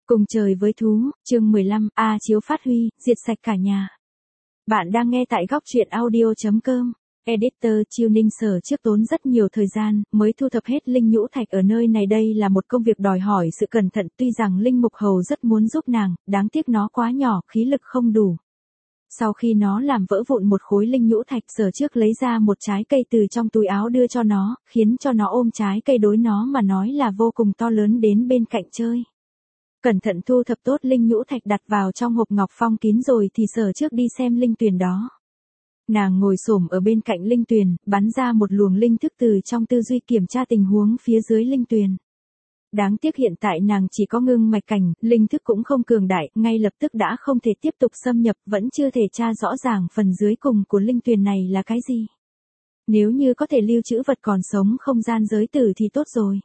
Cùng trời với thú, chương 15, A Chiếu phát huy, diệt sạch cả nhà. Bạn đang nghe tại góc truyện audio.com. Editor Chiêu Ninh Sở trước tốn rất nhiều thời gian, mới thu thập hết linh nhũ thạch ở nơi này. Đây là một công việc đòi hỏi sự cẩn thận, tuy rằng Linh Mục Hầu rất muốn giúp nàng, đáng tiếc nó quá nhỏ, khí lực không đủ. Sau khi nó làm vỡ vụn một khối linh nhũ thạch, Sở trước lấy ra một trái cây từ trong túi áo đưa cho nó, khiến cho nó ôm trái cây, đối nó mà nói là vô cùng to lớn, đến bên cạnh chơi. Cẩn thận thu thập tốt linh nhũ thạch đặt vào trong hộp ngọc phong kín rồi thì Sở trước đi xem linh tuyền đó. Nàng ngồi xổm ở bên cạnh linh tuyền, bắn ra một luồng linh thức từ trong tư duy kiểm tra tình huống phía dưới linh tuyền. Đáng tiếc hiện tại nàng chỉ có ngưng mạch cảnh, linh thức cũng không cường đại, ngay lập tức đã không thể tiếp tục xâm nhập, vẫn chưa thể tra rõ ràng phần dưới cùng của linh tuyền này là cái gì. Nếu như có thể lưu trữ vật còn sống không gian giới tử thì tốt rồi.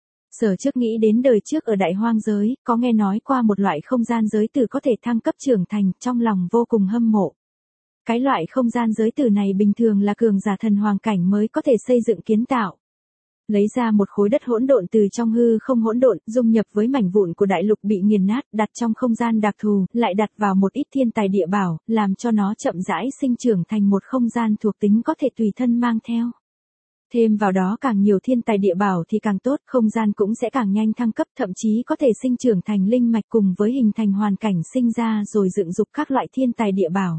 Sở trước nghĩ đến đời trước ở đại hoang giới, có nghe nói qua một loại không gian giới tử có thể thăng cấp trưởng thành, trong lòng vô cùng hâm mộ. Cái loại không gian giới tử này bình thường là cường giả thần hoàng cảnh mới có thể xây dựng kiến tạo. Lấy ra một khối đất hỗn độn từ trong hư không hỗn độn, dung nhập với mảnh vụn của đại lục bị nghiền nát, đặt trong không gian đặc thù, lại đặt vào một ít thiên tài địa bảo, làm cho nó chậm rãi sinh trưởng thành một không gian thuộc tính có thể tùy thân mang theo. Thêm vào đó càng nhiều thiên tài địa bảo thì càng tốt, không gian cũng sẽ càng nhanh thăng cấp, thậm chí có thể sinh trưởng thành linh mạch cùng với hình thành hoàn cảnh sinh ra rồi dựng dục các loại thiên tài địa bảo.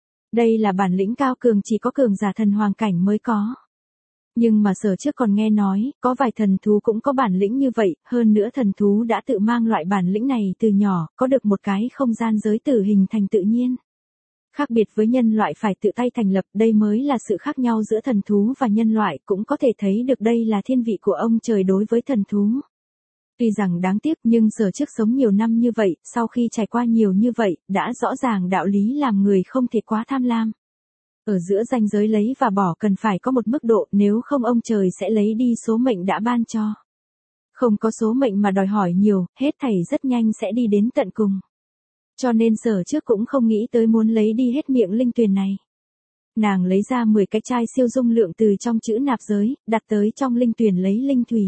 Đây là bản lĩnh cao cường chỉ có cường giả thần hoàng cảnh mới có. Nhưng mà Sở trước còn nghe nói, có vài thần thú cũng có bản lĩnh như vậy, hơn nữa thần thú đã tự mang loại bản lĩnh này từ nhỏ, có được một cái không gian giới tử hình thành tự nhiên. Khác biệt với nhân loại phải tự tay thành lập, đây mới là sự khác nhau giữa thần thú và nhân loại, cũng có thể thấy được đây là thiên vị của ông trời đối với thần thú. Tuy rằng đáng tiếc nhưng Sở trước sống nhiều năm như vậy, sau khi trải qua nhiều như vậy, đã rõ ràng đạo lý làm người không thể quá tham lam. Ở giữa ranh giới lấy và bỏ cần phải có một mức độ, nếu không ông trời sẽ lấy đi số mệnh đã ban cho. Không có số mệnh mà đòi hỏi nhiều, hết thảy rất nhanh sẽ đi đến tận cùng. Cho nên Sở trước cũng không nghĩ tới muốn lấy đi hết miệng linh tuyền này. Nàng lấy ra 10 cái chai siêu dung lượng từ trong chữ nạp giới, đặt tới trong linh tuyền lấy linh thủy.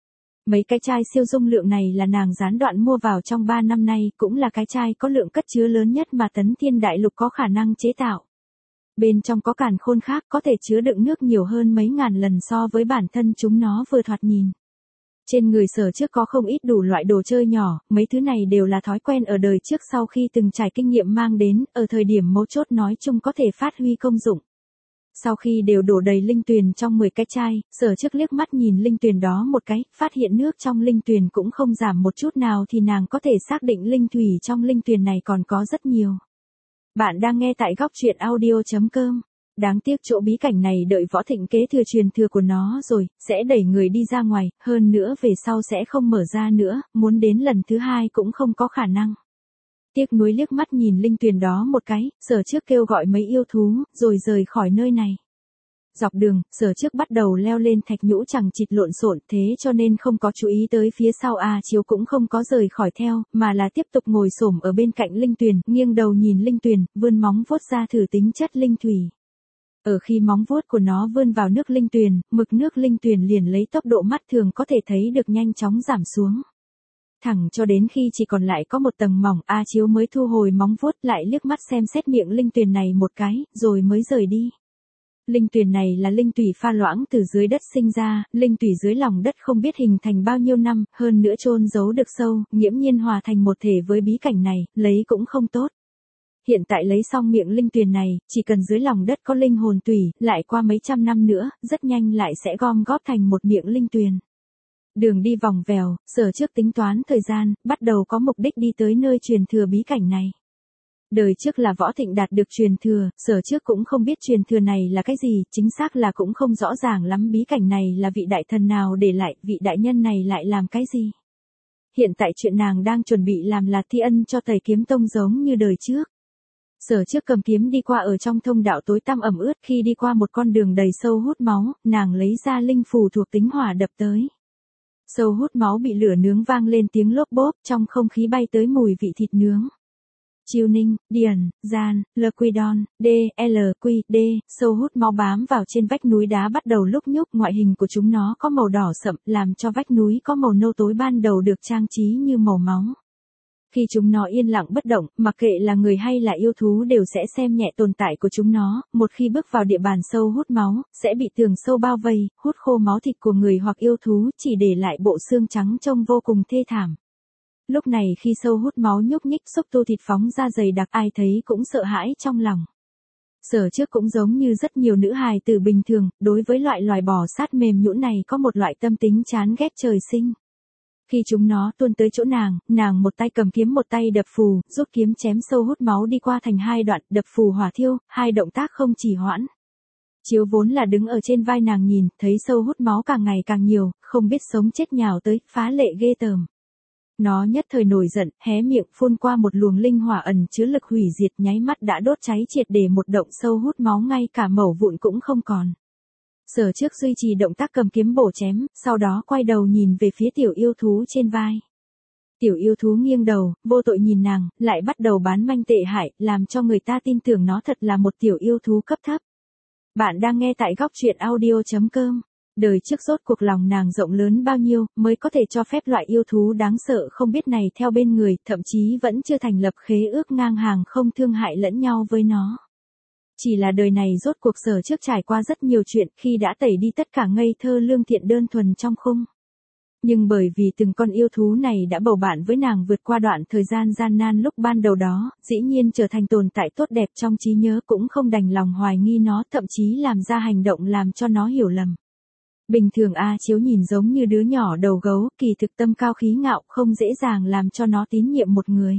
Mấy cái chai siêu dung lượng này là nàng gián đoạn mua vào trong 3 năm nay, cũng là cái chai có lượng cất chứa lớn nhất mà Tấn Thiên Đại Lục có khả năng chế tạo. Bên trong có càn khôn khác, có thể chứa đựng nước nhiều hơn mấy ngàn lần so với bản thân chúng nó vừa thoạt nhìn. Trên người Sở trước có không ít đủ loại đồ chơi nhỏ, mấy thứ này đều là thói quen ở đời trước sau khi từng trải kinh nghiệm mang đến, ở thời điểm mấu chốt nói chung có thể phát huy công dụng. Sau khi đều đổ đầy linh tuyền trong 10 cái chai, Sở trước liếc mắt nhìn linh tuyền đó một cái, phát hiện nước trong linh tuyền cũng không giảm một chút nào thì nàng có thể xác định linh thủy trong linh tuyền này còn có rất nhiều. Bạn đang nghe tại góc truyện audio.com. Đáng tiếc chỗ bí cảnh này đợi Võ Thịnh kế thừa truyền thừa của nó rồi, sẽ đẩy người đi ra ngoài, hơn nữa về sau sẽ không mở ra nữa, muốn đến lần thứ hai cũng không có khả năng. Tiếc nuối liếc mắt nhìn linh tuyền đó một cái, Sở trước kêu gọi mấy yêu thú, rồi rời khỏi nơi này. Dọc đường, Sở trước bắt đầu leo lên thạch nhũ chẳng chịt lộn xộn, thế cho nên không có chú ý tới phía sau A Chiếu cũng không có rời khỏi theo, mà là tiếp tục ngồi xổm ở bên cạnh linh tuyền, nghiêng đầu nhìn linh tuyền, vươn móng vuốt ra thử tính chất linh thủy. Ở khi móng vuốt của nó vươn vào nước linh tuyền, mực nước linh tuyền liền lấy tốc độ mắt thường có thể thấy được nhanh chóng giảm xuống. Thẳng cho đến khi chỉ còn lại có một tầng mỏng, A Chiếu mới thu hồi móng vuốt, lại liếc mắt xem xét miệng linh tuyền này một cái, rồi mới rời đi. Linh tuyền này là linh tủy pha loãng từ dưới đất sinh ra, linh tủy dưới lòng đất không biết hình thành bao nhiêu năm, hơn nữa chôn giấu được sâu, nghiễm nhiên hòa thành một thể với bí cảnh này, lấy cũng không tốt. Hiện tại lấy xong miệng linh tuyền này, chỉ cần dưới lòng đất có linh hồn tủy, lại qua mấy trăm năm nữa, rất nhanh lại sẽ gom góp thành một miệng linh tuyền. Đường đi vòng vèo, Sở trước tính toán thời gian, bắt đầu có mục đích đi tới nơi truyền thừa bí cảnh này. Đời trước là Võ Thịnh đạt được truyền thừa, Sở trước cũng không biết truyền thừa này là cái gì, chính xác là cũng không rõ ràng lắm bí cảnh này là vị đại thần nào để lại, vị đại nhân này lại làm cái gì. Hiện tại chuyện nàng đang chuẩn bị làm là thi ân cho Tây Kiếm Tông giống như đời trước. Sở trước cầm kiếm đi qua ở trong thông đạo tối tăm ẩm ướt, khi đi qua một con đường đầy sâu hút máu, nàng lấy ra linh phù thuộc tính hỏa đập tới. Sâu hút máu bị lửa nướng vang lên tiếng lốp bốp, trong không khí bay tới mùi vị thịt nướng. Chiêu Ninh, Điền, Gian, Lquidon, D, sâu hút máu bám vào trên vách núi đá bắt đầu lúc nhúc, ngoại hình của chúng nó có màu đỏ sậm, làm cho vách núi có màu nâu tối ban đầu được trang trí như màu máu. Khi chúng nó yên lặng bất động, mặc kệ là người hay là yêu thú đều sẽ xem nhẹ tồn tại của chúng nó, một khi bước vào địa bàn sâu hút máu, sẽ bị tường sâu bao vây, hút khô máu thịt của người hoặc yêu thú, chỉ để lại bộ xương trắng trông vô cùng thê thảm. Lúc này khi sâu hút máu nhúc nhích xúc tu thịt phóng ra dày đặc, ai thấy cũng sợ hãi trong lòng. Sở Trước cũng giống như rất nhiều nữ hài tử bình thường, đối với loại loài bò sát mềm nhũn này có một loại tâm tính chán ghét trời sinh. Khi chúng nó tuôn tới chỗ nàng một tay cầm kiếm một tay đập phù, rút kiếm chém sâu hút máu đi qua thành hai đoạn, đập phù hỏa thiêu, hai động tác không trì hoãn. Chiếu vốn là đứng ở trên vai nàng nhìn, thấy sâu hút máu càng ngày càng nhiều, không biết sống chết nhào tới, phá lệ ghê tởm. Nó nhất thời nổi giận, hé miệng phun qua một luồng linh hỏa ẩn chứa lực hủy diệt, nháy mắt đã đốt cháy triệt để một động sâu hút máu, ngay cả mẩu vụn cũng không còn. Sở Trước duy trì động tác cầm kiếm bổ chém, sau đó quay đầu nhìn về phía tiểu yêu thú trên vai. Tiểu yêu thú nghiêng đầu, vô tội nhìn nàng, lại bắt đầu bán manh tệ hại, làm cho người ta tin tưởng nó thật là một tiểu yêu thú cấp thấp. Bạn đang nghe tại góc truyện audio.com. Đời trước rốt cuộc lòng nàng rộng lớn bao nhiêu, mới có thể cho phép loại yêu thú đáng sợ không biết này theo bên người, thậm chí vẫn chưa thành lập khế ước ngang hàng không thương hại lẫn nhau với nó. Chỉ là đời này rốt cuộc Sở Trước trải qua rất nhiều chuyện khi đã tẩy đi tất cả ngây thơ lương thiện đơn thuần trong khung. Nhưng bởi vì từng con yêu thú này đã bầu bạn với nàng vượt qua đoạn thời gian gian nan lúc ban đầu đó, dĩ nhiên trở thành tồn tại tốt đẹp trong trí nhớ, cũng không đành lòng hoài nghi nó, thậm chí làm ra hành động làm cho nó hiểu lầm. Bình thường A Chiếu nhìn giống như đứa nhỏ đầu gấu, kỳ thực tâm cao khí ngạo, không dễ dàng làm cho nó tín nhiệm một người.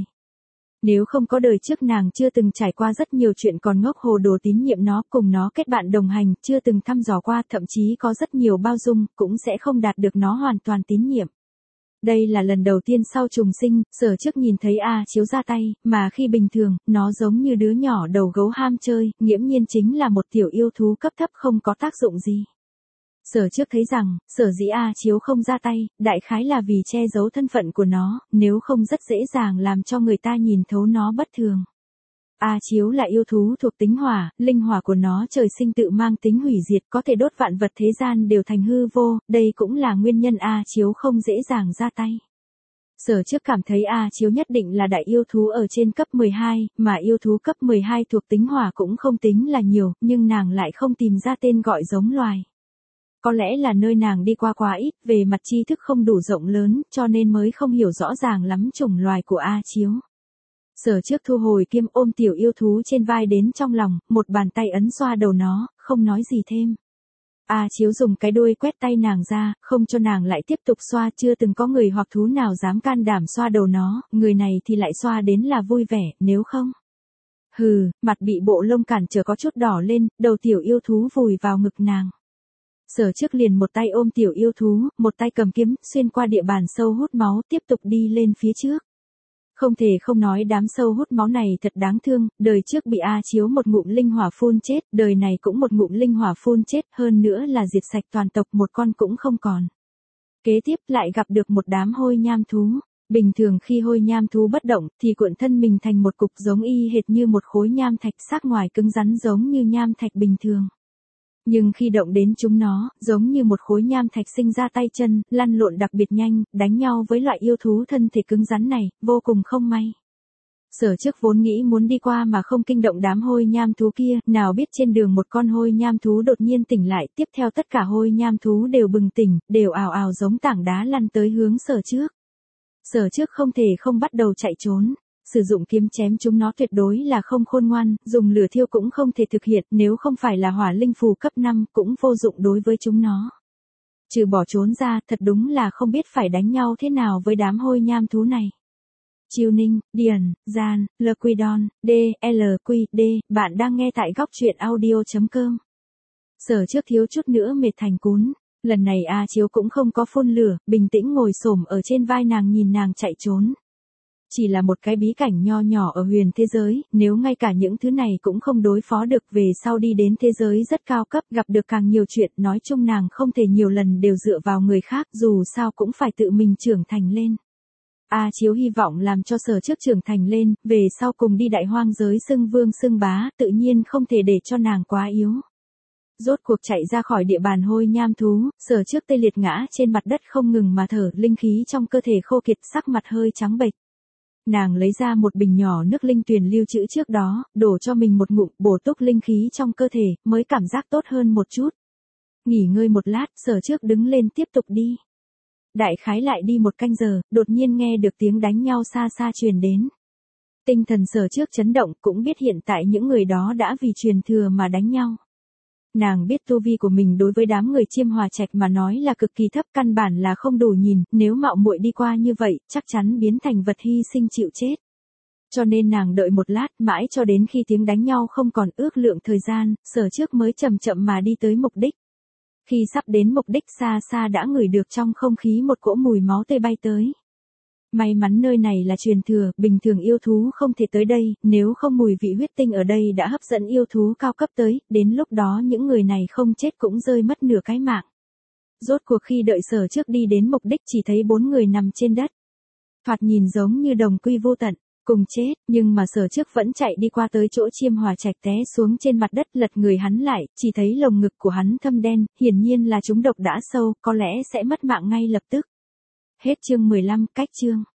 Nếu không có đời trước nàng chưa từng trải qua rất nhiều chuyện còn ngốc hồ đồ tín nhiệm nó, cùng nó kết bạn đồng hành, chưa từng thăm dò qua, thậm chí có rất nhiều bao dung, cũng sẽ không đạt được nó hoàn toàn tín nhiệm. Đây là lần đầu tiên sau trùng sinh, Sở Trước nhìn thấy A Chiếu ra tay, mà khi bình thường, nó giống như đứa nhỏ đầu gấu ham chơi, nghiễm nhiên chính là một tiểu yêu thú cấp thấp không có tác dụng gì. Sở Trước thấy rằng, sở dĩ A Chiếu không ra tay, đại khái là vì che giấu thân phận của nó, nếu không rất dễ dàng làm cho người ta nhìn thấu nó bất thường. A Chiếu là yêu thú thuộc tính hỏa, linh hỏa của nó trời sinh tự mang tính hủy diệt, có thể đốt vạn vật thế gian đều thành hư vô, đây cũng là nguyên nhân A Chiếu không dễ dàng ra tay. Sở Trước cảm thấy A Chiếu nhất định là đại yêu thú ở trên cấp 12, mà yêu thú cấp 12 thuộc tính hỏa cũng không tính là nhiều, nhưng nàng lại không tìm ra tên gọi giống loài. Có lẽ là nơi nàng đi qua quá ít, về mặt tri thức không đủ rộng lớn, cho nên mới không hiểu rõ ràng lắm chủng loài của A Chiếu. Sở Trước thu hồi kiếm ôm tiểu yêu thú trên vai đến trong lòng, một bàn tay ấn xoa đầu nó, không nói gì thêm. A Chiếu dùng cái đuôi quét tay nàng ra, không cho nàng lại tiếp tục xoa, chưa từng có người hoặc thú nào dám can đảm xoa đầu nó, người này thì lại xoa đến là vui vẻ, nếu không. Hừ, mặt bị bộ lông cản trở có chút đỏ lên, đầu tiểu yêu thú vùi vào ngực nàng. Sở Trước liền một tay ôm tiểu yêu thú, một tay cầm kiếm, xuyên qua địa bàn sâu hút máu, tiếp tục đi lên phía trước. Không thể không nói đám sâu hút máu này thật đáng thương, đời trước bị A Chiếu một ngụm linh hỏa phun chết, đời này cũng một ngụm linh hỏa phun chết, hơn nữa là diệt sạch toàn tộc, một con cũng không còn. Kế tiếp lại gặp được một đám hôi nham thú. Bình thường khi hôi nham thú bất động thì cuộn thân mình thành một cục giống y hệt như một khối nham thạch, sắc ngoài cứng rắn giống như nham thạch bình thường. Nhưng khi động đến chúng nó, giống như một khối nham thạch sinh ra tay chân, lăn lộn đặc biệt nhanh, đánh nhau với loại yêu thú thân thể cứng rắn này, vô cùng không may. Sở Trước vốn nghĩ muốn đi qua mà không kinh động đám hôi nham thú kia, nào biết trên đường một con hôi nham thú đột nhiên tỉnh lại, tiếp theo tất cả hôi nham thú đều bừng tỉnh, đều ào ào giống tảng đá lăn tới hướng Sở Trước. Sở Trước không thể không bắt đầu chạy trốn. Sử dụng kiếm chém chúng nó tuyệt đối là không khôn ngoan, dùng lửa thiêu cũng không thể thực hiện, nếu không phải là hỏa linh phù cấp 5 cũng vô dụng đối với chúng nó. Trừ bỏ trốn ra, thật đúng là không biết phải đánh nhau thế nào với đám hôi nham thú này. Chiêu Ninh, Điền, Gian, Lquidon, DLQD, bạn đang nghe tại góc truyện audio.com. Sở Trước thiếu chút nữa mệt thành cún. Lần này A Chiếu cũng không có phun lửa, bình tĩnh ngồi xổm ở trên vai nàng nhìn nàng chạy trốn. Chỉ là một cái bí cảnh nho nhỏ ở huyền thế giới, nếu ngay cả những thứ này cũng không đối phó được, về sau đi đến thế giới rất cao cấp, gặp được càng nhiều chuyện, nói chung nàng không thể nhiều lần đều dựa vào người khác, dù sao cũng phải tự mình trưởng thành lên. A Chiếu hy vọng làm cho Sở Trước trưởng thành lên, về sau cùng đi đại hoang giới xưng vương xưng bá, tự nhiên không thể để cho nàng quá yếu. Rốt cuộc chạy ra khỏi địa bàn hôi nham thú, Sở Trước tê liệt ngã trên mặt đất không ngừng mà thở, linh khí trong cơ thể khô kiệt, sắc mặt hơi trắng bệch. Nàng lấy ra một bình nhỏ nước linh tuyền lưu trữ trước đó, đổ cho mình một ngụm, bổ túc linh khí trong cơ thể, mới cảm giác tốt hơn một chút. Nghỉ ngơi một lát, Sở Trước đứng lên tiếp tục đi. Đại khái lại đi một canh giờ, đột nhiên nghe được tiếng đánh nhau xa xa truyền đến. Tinh thần Sở Trước chấn động, cũng biết hiện tại những người đó đã vì truyền thừa mà đánh nhau. Nàng biết tu vi của mình đối với đám người Chiêm Hòa Trạch mà nói là cực kỳ thấp, căn bản là không đủ nhìn, nếu mạo muội đi qua như vậy, chắc chắn biến thành vật hy sinh chịu chết. Cho nên nàng đợi một lát, mãi cho đến khi tiếng đánh nhau không còn ước lượng thời gian, Sở Trước mới chậm chậm mà đi tới mục đích. Khi sắp đến mục đích, xa xa đã ngửi được trong không khí một cỗ mùi máu tươi bay tới. May mắn nơi này là truyền thừa, bình thường yêu thú không thể tới đây, nếu không mùi vị huyết tinh ở đây đã hấp dẫn yêu thú cao cấp tới, đến lúc đó những người này không chết cũng rơi mất nửa cái mạng. Rốt cuộc khi đợi Sở Trước đi đến mục đích chỉ thấy 4 người nằm trên đất. Thoạt nhìn giống như đồng quy vô tận, cùng chết, nhưng mà Sở Trước vẫn chạy đi qua tới chỗ Chiêm Hòa Trạch, té xuống trên mặt đất, lật người hắn lại, chỉ thấy lồng ngực của hắn thâm đen, hiển nhiên là trúng độc đã sâu, có lẽ sẽ mất mạng ngay lập tức. Hết chương 15, cách chương.